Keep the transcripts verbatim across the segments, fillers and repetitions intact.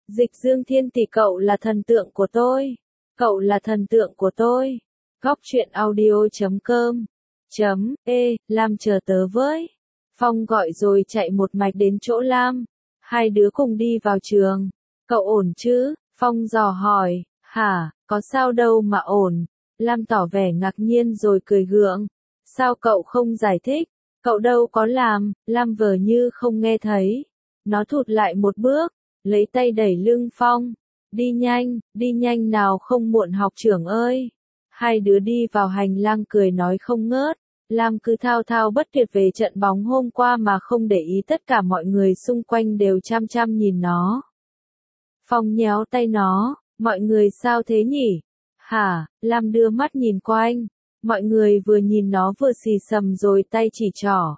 Dịch Dương Thiên tỷ, cậu là thần tượng của tôi. Cậu là thần tượng của tôi. Góc truyện audio chấm com chấm e Lam chờ tớ với. Phong gọi rồi chạy một mạch đến chỗ Lam. Hai đứa cùng đi vào trường. Cậu ổn chứ? Phong dò hỏi. Hả, có sao đâu mà ổn. Lam tỏ vẻ ngạc nhiên rồi cười gượng. Sao cậu không giải thích? Cậu đâu có làm. Lam vờ như không nghe thấy. Nó thụt lại một bước, lấy tay đẩy lưng Phong. Đi nhanh, đi nhanh nào không muộn học trưởng ơi. Hai đứa đi vào hành lang cười nói không ngớt. Lam cứ thao thao bất tuyệt về trận bóng hôm qua mà không để ý tất cả mọi người xung quanh đều chăm chăm nhìn nó. Phong nhéo tay nó, mọi người sao thế nhỉ? Hả? Lam đưa mắt nhìn quanh. Mọi người vừa nhìn nó vừa xì xầm rồi tay chỉ trỏ.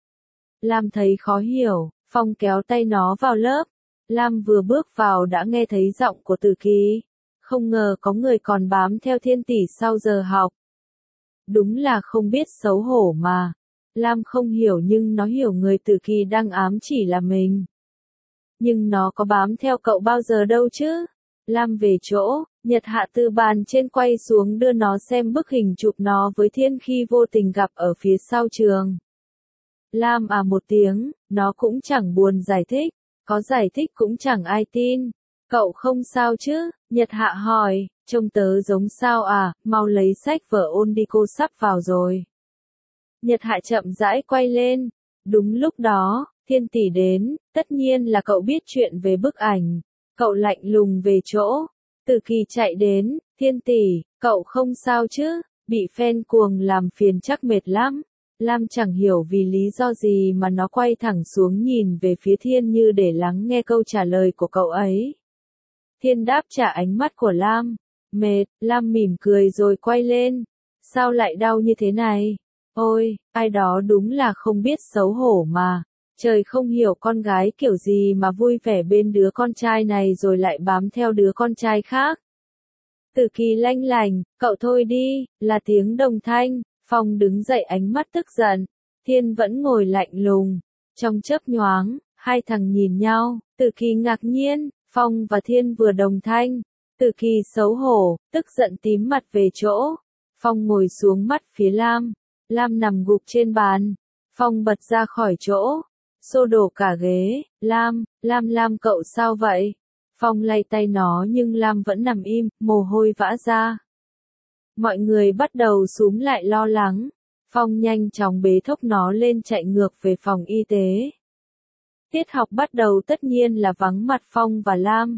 Lam thấy khó hiểu, Phong kéo tay nó vào lớp. Lam vừa bước vào đã nghe thấy giọng của Tử Kỳ. Không ngờ có người còn bám theo Thiên tỷ sau giờ học. Đúng là không biết xấu hổ mà. Lam không hiểu nhưng nó hiểu người Tử Kỳ đang ám chỉ là mình. Nhưng nó có bám theo cậu bao giờ đâu chứ? Lam về chỗ, Nhật Hạ từ bàn trên quay xuống đưa nó xem bức hình chụp nó với Thiên khi vô tình gặp ở phía sau trường. Lam à một tiếng, nó cũng chẳng buồn giải thích, có giải thích cũng chẳng ai tin. Cậu không sao chứ? Nhật Hạ hỏi, trông tớ giống sao à, mau lấy sách vở ôn đi cô sắp vào rồi. Nhật Hạ chậm rãi quay lên, đúng lúc đó, Thiên tỷ đến, tất nhiên là cậu biết chuyện về bức ảnh. Cậu lạnh lùng về chỗ, Tử Kỳ chạy đến, Thiên tỷ, cậu không sao chứ, bị fan cuồng làm phiền chắc mệt lắm. Lam chẳng hiểu vì lý do gì mà nó quay thẳng xuống nhìn về phía Thiên như để lắng nghe câu trả lời của cậu ấy. Thiên đáp trả ánh mắt của Lam, mệt. Lam mỉm cười rồi quay lên, sao lại đau như thế này? Ôi, ai đó đúng là không biết xấu hổ mà. Trời không hiểu con gái kiểu gì mà vui vẻ bên đứa con trai này rồi lại bám theo đứa con trai khác. Tử Kỳ lanh lành, cậu thôi đi, là tiếng đồng thanh. Phong đứng dậy ánh mắt tức giận. Thiên vẫn ngồi lạnh lùng. Trong chớp nhoáng, hai thằng nhìn nhau, Tử Kỳ ngạc nhiên, Phong và Thiên vừa đồng thanh. Tử Kỳ xấu hổ, tức giận tím mặt về chỗ. Phong ngồi xuống mắt phía Lam. Lam nằm gục trên bàn. Phong bật ra khỏi chỗ. Xô đổ cả ghế. Lam, Lam Lam cậu sao vậy? Phong lay tay nó nhưng Lam vẫn nằm im, mồ hôi vã ra. Mọi người bắt đầu xúm lại lo lắng. Phong nhanh chóng bế thốc nó lên chạy ngược về phòng y tế. Tiết học bắt đầu tất nhiên là vắng mặt Phong và Lam.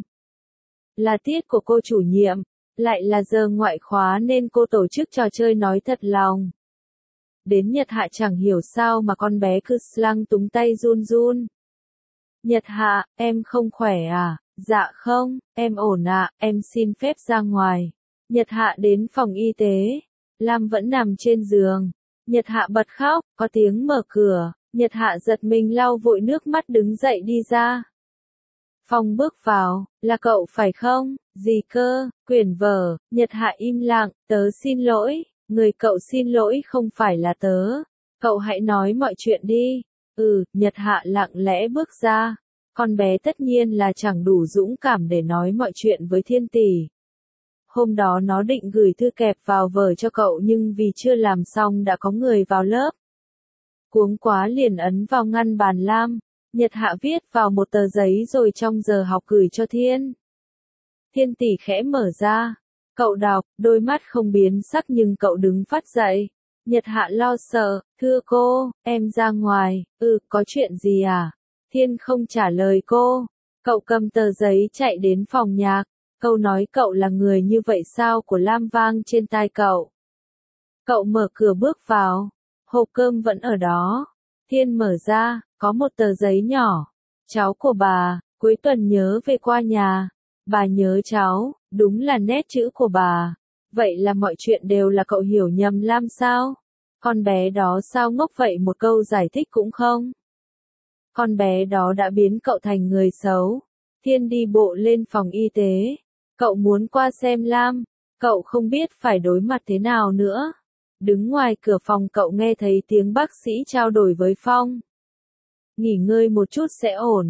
Là tiết của cô chủ nhiệm, lại là giờ ngoại khóa nên cô tổ chức trò chơi nói thật lòng. Đến Nhật Hạ chẳng hiểu sao mà con bé cứ lăng túng tay run run. Nhật Hạ, em không khỏe à? Dạ không, em ổn ạ, em xin phép ra ngoài. Nhật Hạ đến phòng y tế. Lam vẫn nằm trên giường. Nhật Hạ bật khóc, có tiếng mở cửa. Nhật Hạ giật mình lau vội nước mắt đứng dậy đi ra. Phong bước vào, là cậu phải không? Gì cơ? Quyển vở. Nhật Hạ im lặng, tớ xin lỗi. Người cậu xin lỗi không phải là tớ. Cậu hãy nói mọi chuyện đi. Ừ, Nhật Hạ lặng lẽ bước ra. Con bé tất nhiên là chẳng đủ dũng cảm để nói mọi chuyện với Thiên tỷ. Hôm đó nó định gửi thư kẹp vào vở cho cậu nhưng vì chưa làm xong đã có người vào lớp. Cuống quá liền ấn vào ngăn bàn Lam. Nhật Hạ viết vào một tờ giấy rồi trong giờ học gửi cho Thiên. Thiên tỷ khẽ mở ra. Cậu đọc, đôi mắt không biến sắc nhưng cậu đứng phát dậy. Nhật Hạ lo sợ, thưa cô, em ra ngoài. Ừ, có chuyện gì à? Thiên không trả lời cô. Cậu cầm tờ giấy chạy đến phòng nhạc. Câu nói cậu là người như vậy sao của Lam vang trên tai cậu. Cậu mở cửa bước vào. Hộp cơm vẫn ở đó. Thiên mở ra, có một tờ giấy nhỏ. Cháu của bà, cuối tuần nhớ về qua nhà. Bà nhớ cháu, đúng là nét chữ của bà. Vậy là mọi chuyện đều là cậu hiểu nhầm Lam sao? Con bé đó sao ngốc vậy, một câu giải thích cũng không? Con bé đó đã biến cậu thành người xấu. Thiên đi bộ lên phòng y tế. Cậu muốn qua xem Lam. Cậu không biết phải đối mặt thế nào nữa. Đứng ngoài cửa phòng cậu nghe thấy tiếng bác sĩ trao đổi với Phong. Nghỉ ngơi một chút sẽ ổn.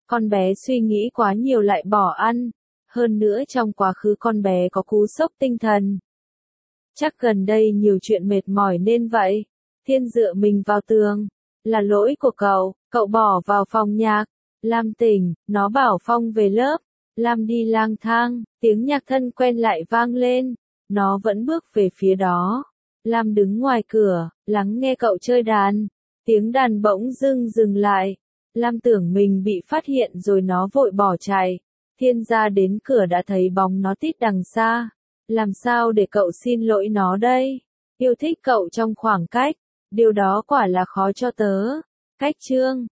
Con bé suy nghĩ quá nhiều lại bỏ ăn. Hơn nữa trong quá khứ con bé có cú sốc tinh thần. Chắc gần đây nhiều chuyện mệt mỏi nên vậy. Thiên dựa mình vào tường. Là lỗi của cậu, cậu bỏ vào phòng nhạc. Lam tỉnh, nó bảo Phong về lớp. Lam đi lang thang, tiếng nhạc thân quen lại vang lên. Nó vẫn bước về phía đó. Lam đứng ngoài cửa, lắng nghe cậu chơi đàn. Tiếng đàn bỗng dưng dừng lại. Lam tưởng mình bị phát hiện rồi nó vội bỏ chạy. Thiên ra đến cửa đã thấy bóng nó tít đằng xa. Làm sao để cậu xin lỗi nó đây? Yêu thích cậu trong khoảng cách. Điều đó quả là khó cho tớ. Cách chương